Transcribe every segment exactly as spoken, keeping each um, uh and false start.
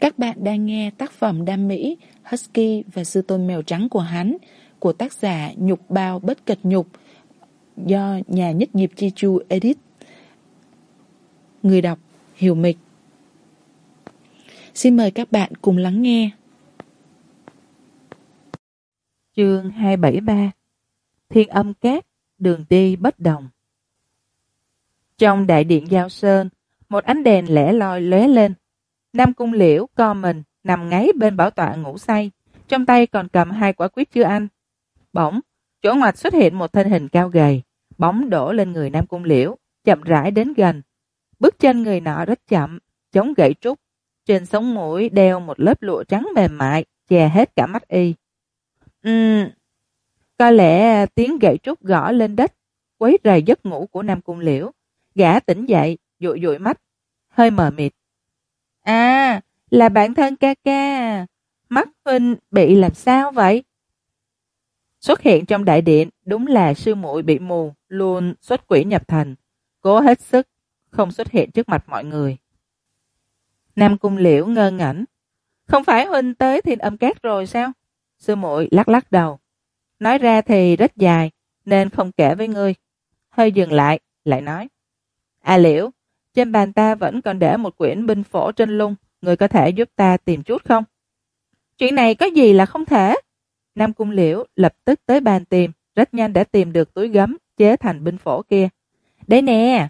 Các bạn đang nghe tác phẩm Đam Mỹ, Husky và Sư Tôn Mèo Trắng của hắn của tác giả Nhục Bao Bất Cật Nhục do nhà Nhất Nghiệp Chi Chu edit. Người đọc Hiểu Mịch. Xin mời các bạn cùng lắng nghe. Chương hai bảy ba. Thiên Âm Cát, đường đi bất đồng. Trong đại điện Giao Sơn, một ánh đèn lẻ loi lóe lên. Nam Cung Liễu co mình nằm ngáy bên bảo tọa ngủ say, trong tay còn cầm hai quả quýt chưa ăn. Bỗng, chỗ ngoặt xuất hiện một thân hình cao gầy, bóng đổ lên người Nam Cung Liễu, chậm rãi đến gần. Bước chân người nọ rất chậm, chống gậy trúc, trên sống mũi đeo một lớp lụa trắng mềm mại, che hết cả mắt y. Ừm, có lẽ tiếng gậy trúc gõ lên đất quấy rầy giấc ngủ của Nam Cung Liễu. Gã tỉnh dậy, dụi dụi mắt, hơi mờ mịt. À, là bạn thân ca ca. Mắt huynh bị làm sao vậy? Xuất hiện trong đại điện đúng là sư muội bị mù, luôn xuất quỷ nhập thần, cố hết sức không xuất hiện trước mặt mọi người. Nam Cung Liễu ngơ ngẩn. Không phải huynh tới Thiên Âm Cát rồi sao? Sư muội lắc lắc đầu. Nói ra thì rất dài, nên không kể với ngươi. Hơi dừng lại, lại nói. À Liễu, trên bàn ta vẫn còn để một quyển binh phổ trên lung, ngươi có thể giúp ta tìm chút không? Chuyện này có gì là không thể? Nam Cung Liễu lập tức tới bàn tìm, rất nhanh đã tìm được túi gấm chế thành binh phổ kia. Đấy nè.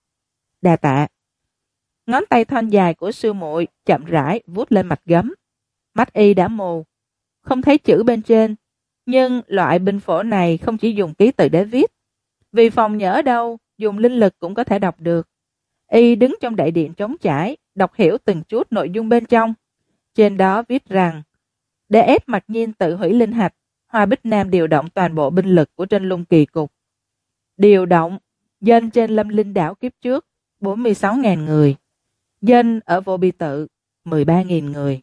Đà tạ. Ngón tay thon dài của sư muội chậm rãi vuốt lên mặt gấm. Mắt y đã mù, không thấy chữ bên trên, nhưng loại binh phổ này không chỉ dùng ký tự để viết, vì phòng nhỡ đâu dùng linh lực cũng có thể đọc được. Y đứng trong đại điện trống trải, đọc hiểu từng chút nội dung bên trong. Trên đó viết rằng, để ép Mặc Nhiên tự hủy linh hạch, Hoa Bích Nam điều động toàn bộ binh lực của Trên Lung Kỳ Cục. Điều động dân trên Lâm Linh đảo kiếp trước bốn mươi sáu nghìn người, dân ở Vô Bi Tự mười ba nghìn người.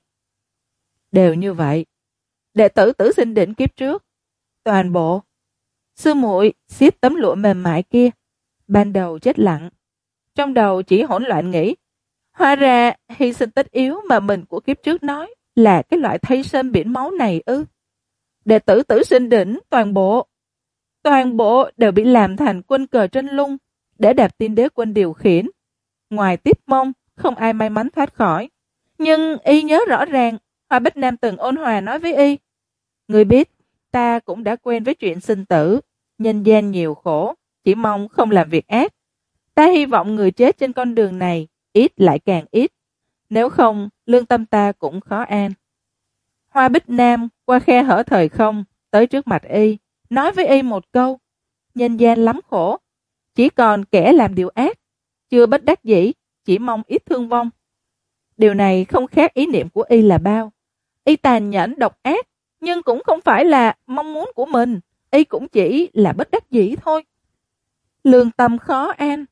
Đều như vậy, đệ tử Tử Sinh Đỉnh kiếp trước, toàn bộ. Sư muội siết tấm lụa mềm mại kia, ban đầu chết lặng, trong đầu chỉ hỗn loạn nghĩ, hóa ra hy sinh tất yếu mà mình của kiếp trước nói là cái loại thay sơn biển máu này ư? Đệ tử Tử Sinh Đỉnh toàn bộ, toàn bộ đều bị làm thành quân cờ trên lung để Đạp Tiên Đế quân điều khiển. Ngoài Tiếp Mông, không ai may mắn thoát khỏi. Nhưng y nhớ rõ ràng, Hoa Bích Nam từng ôn hòa nói với y, người biết, ta cũng đã quen với chuyện sinh tử, nhân gian nhiều khổ, chỉ mong không làm việc ác. Ta hy vọng người chết trên con đường này ít lại càng ít, nếu không lương tâm ta cũng khó an. Hoa Bích Nam qua khe hở thời không tới trước mặt y, nói với y một câu, nhân gian lắm khổ, chỉ còn kẻ làm điều ác, chưa bất đắc dĩ, chỉ mong ít thương vong. Điều này không khác ý niệm của y là bao. Y tàn nhẫn độc ác, nhưng cũng không phải là mong muốn của mình, y cũng chỉ là bất đắc dĩ thôi. Lương tâm khó an.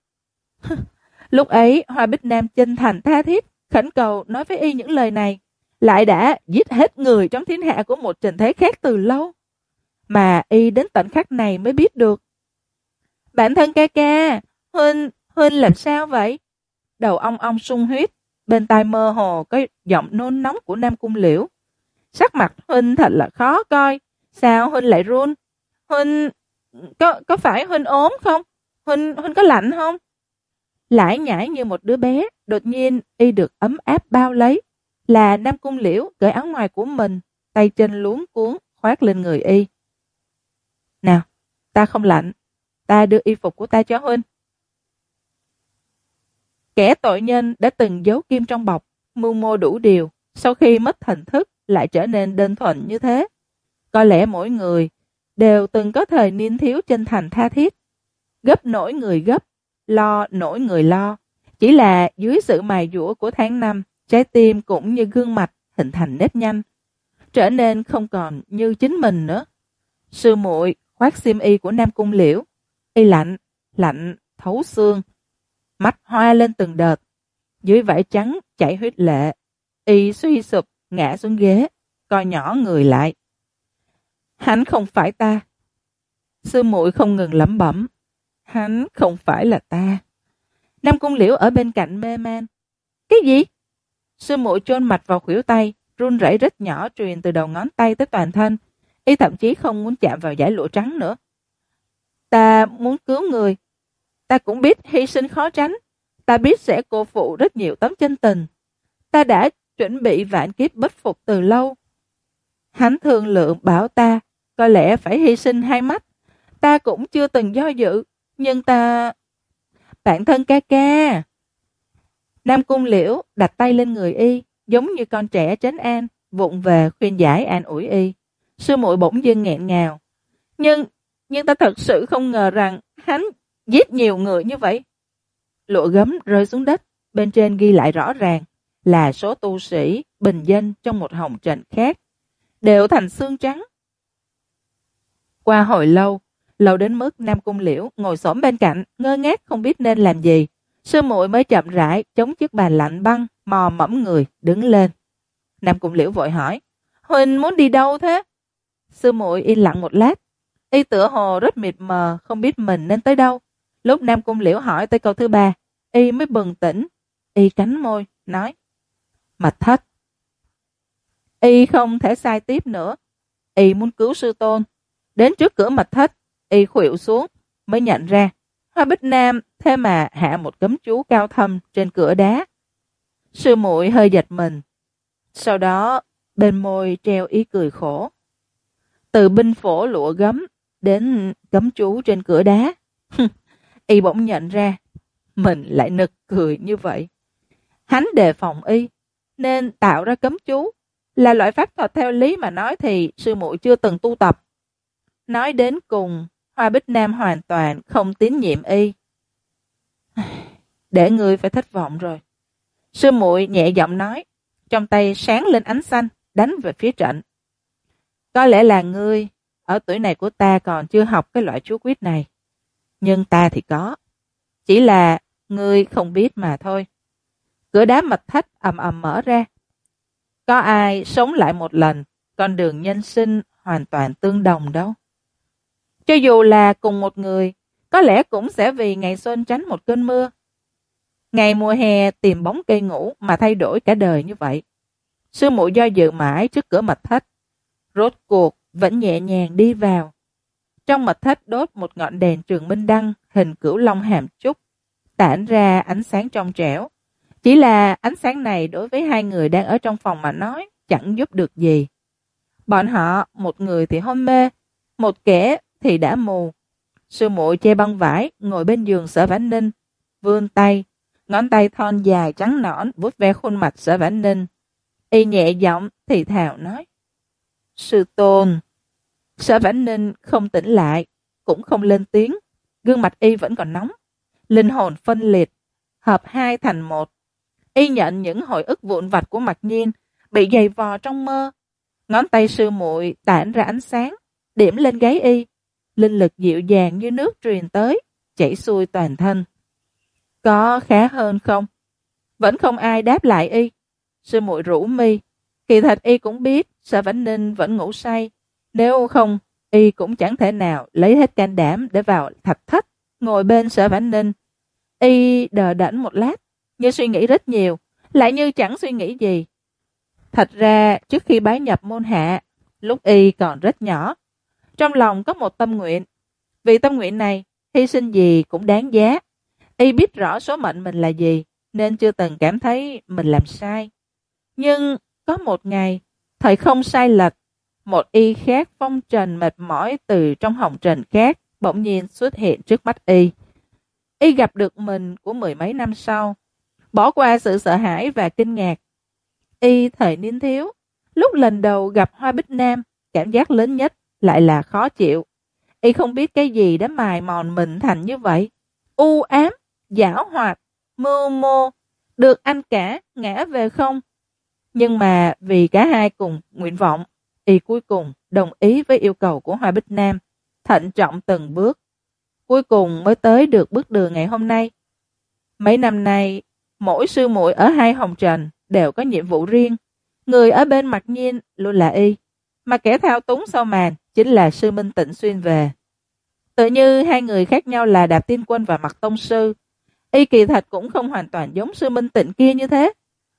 Lúc ấy Hoa Bích Nam chân thành tha thiết khẩn cầu nói với y những lời này, lại đã giết hết người trong thiên hạ của một trần thế khác từ lâu, mà y đến tận khắc này mới biết được. Bản thân ca ca, huynh huynh làm sao vậy? Đầu ong ong sung huyết, bên tai mơ hồ có giọng nôn nóng của Nam Cung Liễu. Sắc mặt huynh thật là khó coi, sao huynh lại run? Huynh có có phải huynh ốm không? Huynh huynh có lạnh không? Lải nhải như một đứa bé, đột nhiên y được ấm áp bao lấy, là Nam Cung Liễu cởi áo ngoài của mình, tay chân luống cuống khoác lên người y. Nào, ta không lạnh, ta đưa y phục của ta cho huynh. Kẻ tội nhân đã từng giấu kim trong bọc, mưu mô đủ điều, sau khi mất thần thức lại trở nên đơn thuần như thế. Có lẽ mỗi người đều từng có thời niên thiếu chân thành tha thiết, gấp nổi người gấp, lo nổi người lo. Chỉ là dưới sự mài dũa của tháng năm, trái tim cũng như gương mặt hình thành nếp nhăn, trở nên không còn như chính mình nữa. Sư muội khoác xiêm y của Nam Cung Liễu, y lạnh, lạnh thấu xương, mắt hoa lên từng đợt, dưới vải trắng chảy huyết lệ, y suy sụp ngã xuống ghế, coi nhỏ người lại. Hắn không phải ta. Sư muội không ngừng lẩm bẩm, hắn không phải là ta. Nam Cung Liễu ở bên cạnh mê man. Cái gì? Sư muội chôn mặt vào khuỷu tay, run rẩy rất nhỏ truyền từ đầu ngón tay tới toàn thân. Y thậm chí không muốn chạm vào dải lụa trắng nữa. Ta muốn cứu người. Ta cũng biết hy sinh khó tránh. Ta biết sẽ cô phụ rất nhiều tấm chân tình. Ta đã chuẩn bị vạn kiếp bất phục từ lâu. Hắn thương lượng bảo ta có lẽ phải hy sinh hai mắt. Ta cũng chưa từng do dự. Nhưng ta... Bạn thân ca ca. Nam Cung Liễu đặt tay lên người y, giống như con trẻ trấn an, vụng về khuyên giải an ủi y. Sư muội bỗng dưng nghẹn ngào. Nhưng, nhưng ta thật sự không ngờ rằng hắn giết nhiều người như vậy. Lụa gấm rơi xuống đất, bên trên ghi lại rõ ràng là số tu sĩ bình dân trong một hồng trần khác, đều thành xương trắng. Qua hồi lâu, lâu đến mức Nam Cung Liễu ngồi xổm bên cạnh, ngơ ngác không biết nên làm gì. Sư muội mới chậm rãi chống chiếc bàn lạnh băng, mò mẫm người đứng lên. Nam Cung Liễu vội hỏi: Huỳnh muốn đi đâu thế? Sư muội yên lặng một lát, y tựa hồ rất mịt mờ, không biết mình nên tới đâu. Lúc Nam Cung Liễu hỏi tới câu thứ ba, y mới bừng tỉnh. Y cắn môi nói: Mật thất. Y không thể sai tiếp nữa. Y muốn cứu sư tôn. Đến trước cửa mật thất, y khuỵu xuống, mới nhận ra Hoa Bích Nam thế mà hạ một cấm chú cao thâm trên cửa đá. Sư muội hơi giật mình. Sau đó bên môi treo ý cười khổ. Từ binh phổ lụa gấm đến cấm chú trên cửa đá. Y bỗng nhận ra mình lại nực cười như vậy. Hắn đề phòng y nên tạo ra cấm chú, là loại pháp thuật theo lý mà nói thì sư muội chưa từng tu tập. Nói đến cùng, Hoa Bích Nam hoàn toàn không tín nhiệm y. Để ngươi phải thất vọng rồi. Sư muội nhẹ giọng nói, trong tay sáng lên ánh xanh, đánh về phía trận. Có lẽ là ngươi, ở tuổi này của ta còn chưa học cái loại chú quyết này. Nhưng ta thì có. Chỉ là ngươi không biết mà thôi. Cửa đá mật thất ầm ầm mở ra. Có ai sống lại một lần, con đường nhân sinh hoàn toàn tương đồng đâu. Cho dù là cùng một người, có lẽ cũng sẽ vì ngày xuân tránh một cơn mưa. Ngày mùa hè tìm bóng cây ngủ mà thay đổi cả đời như vậy. Sư muội do dự mãi trước cửa mật thất. Rốt cuộc vẫn nhẹ nhàng đi vào. Trong mật thất đốt một ngọn đèn trường minh đăng hình cửu long hàm trúc, tản ra ánh sáng trong trẻo. Chỉ là ánh sáng này đối với hai người đang ở trong phòng mà nói chẳng giúp được gì. Bọn họ, một người thì hôn mê, một kẻ thì đã mù. Sư muội che băng vải, ngồi bên giường Sở Vãn Ninh, vươn tay, ngón tay thon dài trắng nõn vuốt ve khuôn mặt Sở Vãn Ninh. Y nhẹ giọng thì thào nói: Sư tôn. Sở Vãn Ninh không tỉnh lại, cũng không lên tiếng. Gương mặt y vẫn còn nóng, linh hồn phân liệt, hợp hai thành một. Y nhận những hồi ức vụn vặt của Mặc Nhiên, bị giày vò trong mơ. Ngón tay sư muội tản ra ánh sáng, điểm lên gáy y. Linh lực dịu dàng như nước truyền tới, chảy xuôi toàn thân. Có khá hơn không? Vẫn không ai đáp lại y. Sư muội rũ mi. Kỳ thật y cũng biết Sở Vãn Ninh vẫn ngủ say. Nếu không, y cũng chẳng thể nào lấy hết can đảm để vào thạch thất, ngồi bên Sở Vãn Ninh. Y đờ đẫn một lát, như suy nghĩ rất nhiều, lại như chẳng suy nghĩ gì. Thật ra, trước khi bái nhập môn hạ, lúc y còn rất nhỏ, trong lòng có một tâm nguyện. Vì tâm nguyện này, hy sinh gì cũng đáng giá. Y biết rõ số mệnh mình là gì, nên chưa từng cảm thấy mình làm sai. Nhưng có một ngày, thời không sai lệch, một y khác phong trần mệt mỏi từ trong hồng trần khác bỗng nhiên xuất hiện trước mắt y. Y gặp được mình của mười mấy năm sau, bỏ qua sự sợ hãi và kinh ngạc. Y thời niên thiếu, lúc lần đầu gặp Hoa Bích Nam, cảm giác lớn nhất lại là khó chịu. Y không biết cái gì đã mài mòn mình thành như vậy. U ám, giảo hoạt, mưu mô, được anh cả ngã về không. Nhưng mà vì cả hai cùng nguyện vọng, y cuối cùng đồng ý với yêu cầu của Hoa Bích Nam, thận trọng từng bước. Cuối cùng mới tới được bước đường ngày hôm nay. Mấy năm nay, mỗi sư muội ở hai hồng trần đều có nhiệm vụ riêng. Người ở bên Mặc Nhiên luôn là y, mà kẻ thao túng sau màn chính là sư Minh Tịnh xuyên về. Tự như hai người khác nhau là Đạp Tiên Quân và Mặc Tông Sư. Y kỳ thật cũng không hoàn toàn giống sư Minh Tịnh kia như thế.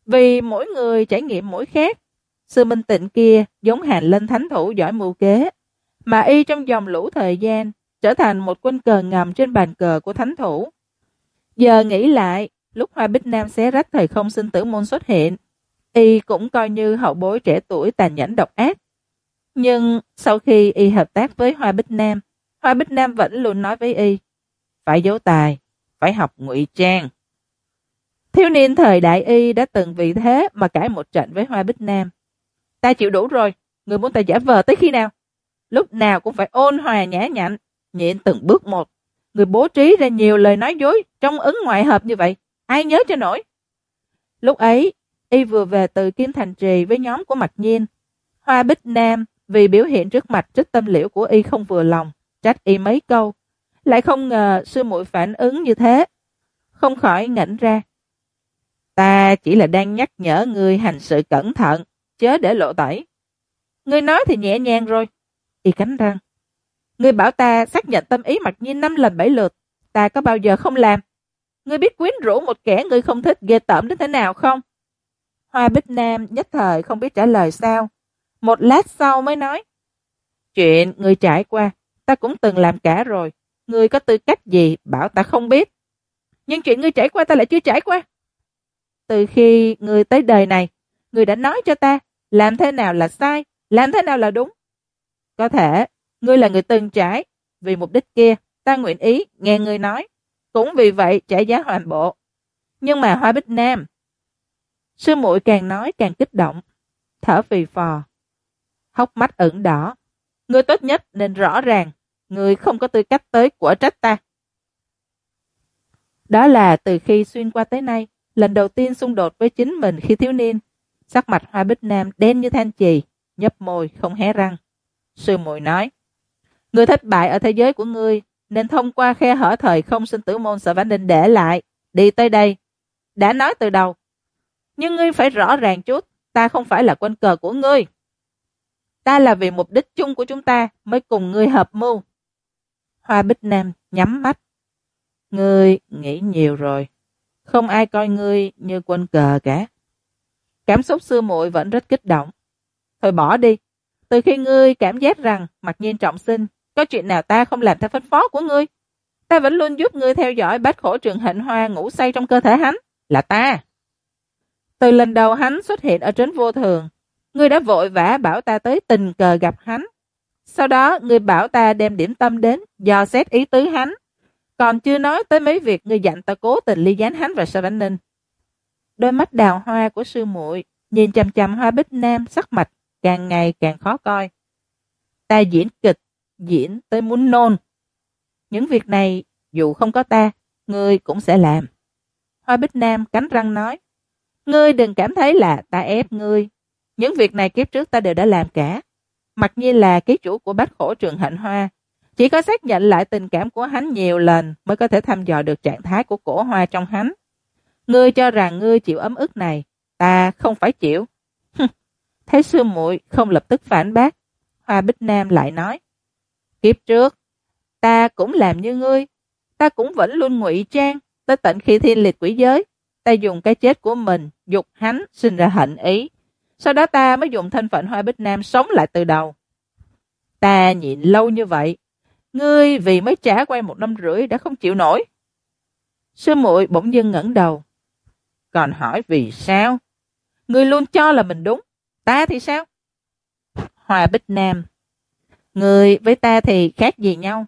Vì mỗi người trải nghiệm mỗi khác. Sư Minh Tịnh kia giống Hàn Linh thánh thủ giỏi mưu kế, mà y trong dòng lũ thời gian trở thành một quân cờ ngầm trên bàn cờ của thánh thủ. Giờ nghĩ lại, lúc Hoa Bích Nam xé rách thời không sinh tử môn xuất hiện, y cũng coi như hậu bối trẻ tuổi tàn nhẫn độc ác. Nhưng sau khi y hợp tác với Hoa Bích Nam, Hoa Bích Nam vẫn luôn nói với y, phải giấu tài, phải học ngụy trang. Thiếu niên thời đại y đã từng vì thế mà cãi một trận với Hoa Bích Nam. Ta chịu đủ rồi, người muốn ta giả vờ tới khi nào? Lúc nào cũng phải ôn hòa nhã nhặn, nhịn từng bước một. Người bố trí ra nhiều lời nói dối trong ứng ngoại hợp như vậy, ai nhớ cho nổi. Lúc ấy, y vừa về từ Kim Thành Trì với nhóm của Mạc Nhiên. Hoa Bích Nam vì biểu hiện trước mặt trích tâm liễu của y không vừa lòng, trách y mấy câu. Lại không ngờ sư muội phản ứng như thế, không khỏi ngẩn ra. Ta chỉ là đang nhắc nhở ngươi hành sự cẩn thận, chớ để lộ tẩy. Ngươi nói thì nhẹ nhàng rồi. Y cắn răng. Ngươi bảo ta xác nhận tâm ý Mạc Nhiên năm lần bảy lượt, ta có bao giờ không làm? Ngươi biết quyến rũ một kẻ ngươi không thích ghê tởm đến thế nào không? Hoa Bích Nam nhất thời không biết trả lời sao. Một lát sau mới nói. Chuyện ngươi trải qua, ta cũng từng làm cả rồi. Ngươi có tư cách gì bảo ta không biết? Nhưng chuyện ngươi trải qua ta lại chưa trải qua. Từ khi ngươi tới đời này, ngươi đã nói cho ta làm thế nào là sai, làm thế nào là đúng. Có thể, ngươi là người từng trải, vì mục đích kia, ta nguyện ý nghe ngươi nói. Cũng vì vậy trả giá hoàn bộ. Nhưng mà Hoa Bích Nam, sư muội càng nói càng kích động, thở phì phò, hốc mắt ửng đỏ. Ngươi tốt nhất nên rõ ràng, ngươi không có tư cách tới của trách ta. Đó là từ khi xuyên qua tới nay, lần đầu tiên xung đột với chính mình khi thiếu niên. Sắc mặt Hoa Bích Nam đen như than chì, nhấp môi không hé răng. Sư muội nói, ngươi thất bại ở thế giới của ngươi, nên thông qua khe hở thời không sinh tử môn Sở Vãn Đình để lại, đi tới đây. Đã nói từ đầu. Nhưng ngươi phải rõ ràng chút, ta không phải là quân cờ của ngươi. Ta là vì mục đích chung của chúng ta mới cùng ngươi hợp mưu. Hoa Bích Nam nhắm mắt. Ngươi nghĩ nhiều rồi. Không ai coi ngươi như quân cờ cả. Cảm xúc sư muội vẫn rất kích động. Thôi bỏ đi. Từ khi ngươi cảm giác rằng Mạc Nhiên trọng sinh, có chuyện nào ta không làm theo phân phó của ngươi? Ta vẫn luôn giúp ngươi theo dõi bát khổ trường hạnh hoa ngủ say trong cơ thể hắn. Là ta. Từ lần đầu hắn xuất hiện ở trấn vô thường, ngươi đã vội vã bảo ta tới tình cờ gặp hắn. Sau đó ngươi bảo ta đem điểm tâm đến, dò xét ý tứ hắn. Còn chưa nói tới mấy việc ngươi dặn ta cố tình ly gián hắn và Sở Vãn Ninh. Đôi mắt đào hoa của sư muội nhìn chằm chằm Hoa Bích Nam, sắc mặt càng ngày càng khó coi. Ta diễn kịch, diễn tới muốn nôn. Những việc này dù không có ta, ngươi cũng sẽ làm. Hoa Bích Nam cắn răng nói. Ngươi đừng cảm thấy là ta ép ngươi. Những việc này kiếp trước ta đều đã làm cả. Mặc nhiên là ký chủ của bát khổ trường hạnh hoa. Chỉ có xác nhận lại tình cảm của hắn nhiều lần mới có thể thăm dò được trạng thái của cổ hoa trong hắn. Ngươi cho rằng ngươi chịu ấm ức này, ta không phải chịu. Thấy sư muội không lập tức phản bác, Hoa Bích Nam lại nói. Kiếp trước, ta cũng làm như ngươi. Ta cũng vẫn luôn ngụy trang, tới tận khi thiên liệt quỷ giới. Ta dùng cái chết của mình, dục hắn sinh ra hận ý. Sau đó ta mới dùng thân phận Hoa Bích Nam sống lại từ đầu. Ta nhịn lâu như vậy, ngươi vì mới trả qua một năm rưỡi đã không chịu nổi. Sư muội bỗng dưng ngẩng đầu. Còn hỏi vì sao? Ngươi luôn cho là mình đúng, ta thì sao? Hoa Bích Nam. Ngươi với ta thì khác gì nhau?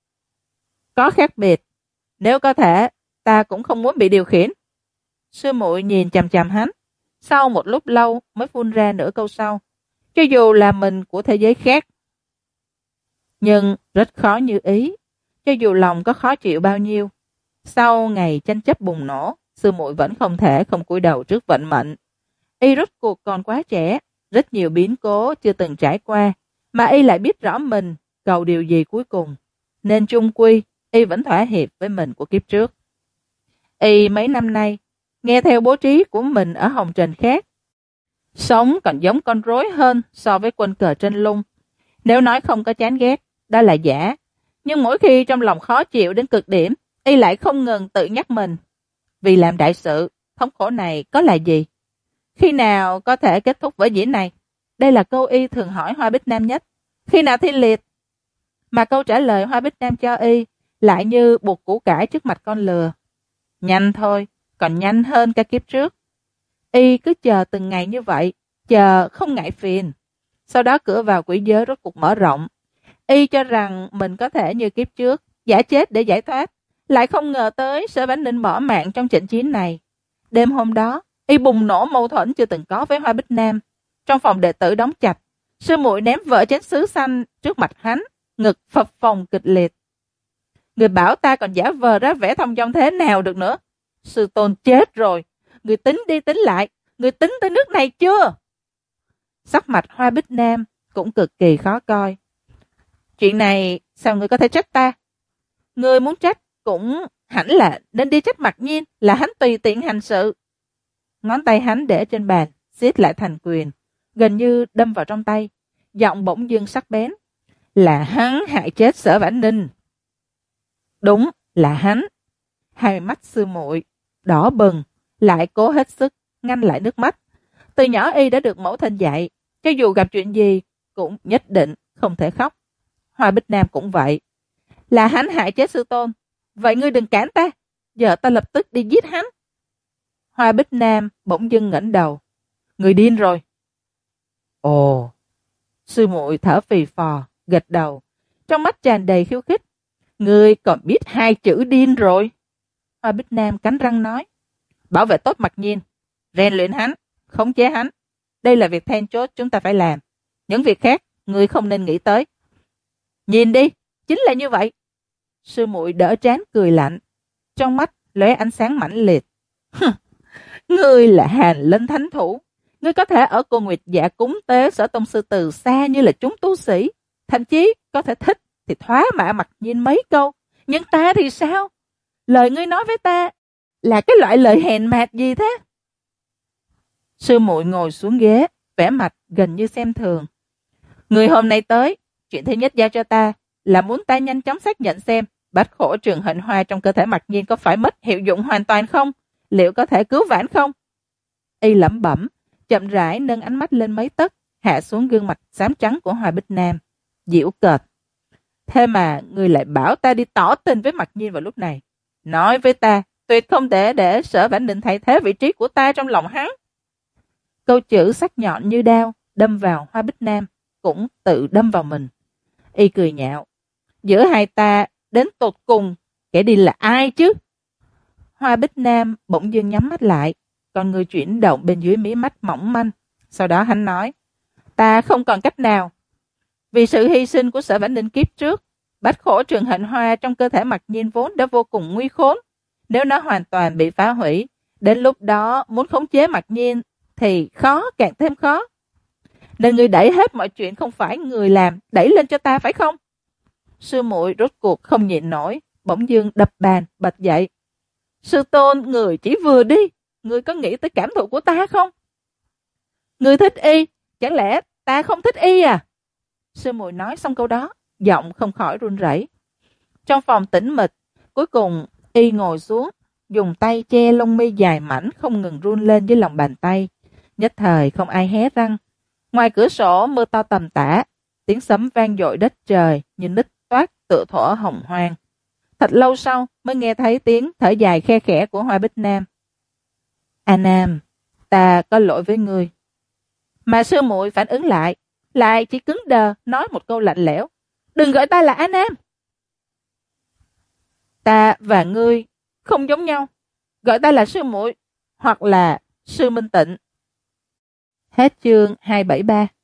Có khác biệt. Nếu có thể, ta cũng không muốn bị điều khiển. Sư muội nhìn chằm chằm hắn. Sau một lúc lâu mới phun ra nửa câu sau. Cho dù là mình của thế giới khác. Nhưng rất khó như ý. Cho dù lòng có khó chịu bao nhiêu. Sau ngày tranh chấp bùng nổ, sư muội vẫn không thể không cúi đầu trước vận mệnh. Y rốt cuộc còn quá trẻ, rất nhiều biến cố chưa từng trải qua, mà y lại biết rõ mình cầu điều gì cuối cùng. Nên chung quy, y vẫn thỏa hiệp với mình của kiếp trước. Y mấy năm nay, nghe theo bố trí của mình ở hồng trần khác, sống còn giống con rối hơn so với quân cờ trên lung. Nếu nói không có chán ghét, đó là giả. Nhưng mỗi khi trong lòng khó chịu đến cực điểm, y lại không ngừng tự nhắc mình. Vì làm đại sự, thống khổ này có là gì? Khi nào có thể kết thúc vở diễn này? Đây là câu y thường hỏi Hoa Bích Nam nhất. Khi nào thi liệt? Mà câu trả lời Hoa Bích Nam cho y lại như buộc củ cải trước mặt con lừa. Nhanh thôi, còn nhanh hơn cả kiếp trước. Y cứ chờ từng ngày như vậy, chờ không ngại phiền. Sau đó cửa vào quỷ giới rốt cuộc mở rộng. Y cho rằng mình có thể như kiếp trước, giả chết để giải thoát. Lại không ngờ tới Sở Vãn Ninh bỏ mạng trong trận chiến này. Đêm hôm đó, Y bùng nổ mâu thuẫn chưa từng có với Hoa Bích Nam. Trong phòng đệ tử đóng chặt, sư muội ném vỡ chén sứ xanh trước mặt hắn, ngực phập phồng kịch liệt. Người bảo ta còn giả vờ ra vẻ thông dong thế nào được nữa. Sư tôn chết rồi, người tính đi tính lại, người tính tới nước này chưa? Sắc mặt Hoa Bích Nam cũng cực kỳ khó coi. Chuyện này sao người có thể trách ta? Người muốn trách cũng hẳn là nên đi trách Mặc Nhiên, là hắn tùy tiện hành sự. Ngón tay hắn để trên bàn, siết lại thành quyền, gần như đâm vào trong tay, giọng bỗng dưng sắc bén. Là hắn hại chết Sở Vãn Ninh. Đúng là hắn. Hai mắt sư muội đỏ bừng, lại cố hết sức ngăn lại nước mắt. Từ nhỏ Y đã được mẫu thân dạy, cho dù gặp chuyện gì cũng nhất định không thể khóc. Hoa Bích Nam cũng vậy. Là hắn hại chết sư tôn. Vậy ngươi đừng cản ta, giờ ta lập tức đi giết hắn. Hoa Bích Nam bỗng dưng ngẩng đầu. Người điên rồi. Ồ. Sư muội thở phì phò, gật đầu, trong mắt tràn đầy khiêu khích. Ngươi còn biết hai chữ điên rồi. Hoa Bích Nam cắn răng nói. Bảo vệ tốt Mặc Nhiên, rèn luyện hắn, khống chế hắn. Đây là việc then chốt chúng ta phải làm. Những việc khác, ngươi không nên nghĩ tới. Nhìn đi, chính là như vậy. Sư muội đỡ trán cười lạnh, trong mắt lóe ánh sáng mãnh liệt. Ngươi là Hàn Linh thánh thủ, ngươi có thể ở Cô Nguyệt Dạ cúng tế Sở tông sư từ xa như là chúng tu sĩ, thậm chí có thể thích thì thoá mạ Mặc Nhiên mấy câu. Nhưng ta thì sao? Lời ngươi nói với ta là cái loại lời hèn mạt gì thế? Sư muội ngồi xuống ghế, vẻ mặt gần như xem thường. Người hôm nay tới, chuyện thứ nhất giao cho ta là muốn ta nhanh chóng xác nhận xem bách khổ trường hạnh hoa trong cơ thể Mặc Nhiên có phải mất hiệu dụng hoàn toàn không? Liệu có thể cứu vãn không? Y lẩm bẩm, chậm rãi nâng ánh mắt lên mấy tấc, hạ xuống gương mặt xám trắng của Hoa Bích Nam, giễu cợt. Thế mà người lại bảo ta đi tỏ tình với Mặc Nhiên vào lúc này. Nói với ta, tuyệt không thể để Sở Vãn Ninh thay thế vị trí của ta trong lòng hắn. Câu chữ sắc nhọn như đao đâm vào Hoa Bích Nam, cũng tự đâm vào mình. Y cười nhạo. Giữa hai ta đến tột cùng, kẻ đi là ai chứ? Hoa Bích Nam bỗng dưng nhắm mắt lại, con người chuyển động bên dưới mí mắt mỏng manh. Sau đó hắn nói, ta không còn cách nào. Vì sự hy sinh của Sở Vãn Ninh kiếp trước, bách khổ trường hạnh hoa trong cơ thể Mặc Nhiên vốn đã vô cùng nguy khốn. Nếu nó hoàn toàn bị phá hủy, đến lúc đó muốn khống chế Mặc Nhiên thì khó, càng thêm khó. Nên người đẩy hết mọi chuyện không phải người làm, đẩy lên cho ta phải không? Sư muội rốt cuộc không nhịn nổi, bỗng dưng đập bàn, bật dậy. Sư tôn, người chỉ vừa đi, người có nghĩ tới cảm thụ của ta không? Người thích Y, chẳng lẽ ta không thích Y à? Sư muội nói xong câu đó, giọng không khỏi run rẩy. Trong phòng tĩnh mịch, cuối cùng Y ngồi xuống, dùng tay che lông mi dài mảnh không ngừng run lên dưới lòng bàn tay. Nhất thời không ai hé răng. Ngoài cửa sổ mưa to tầm tã, tiếng sấm vang dội đất trời như nứt toát tựa thổ hồng hoang. Thật lâu sau mới nghe thấy tiếng thở dài khe khẽ của Hoa Bích Nam. A Nam, ta có lỗi với ngươi. Mà sư muội phản ứng lại, lại chỉ cứng đờ nói một câu lạnh lẽo. Đừng gọi ta là A Nam. Ta và ngươi không giống nhau. Gọi ta là sư muội hoặc là sư Minh Tịnh. Hết chương hai trăm bảy mươi ba.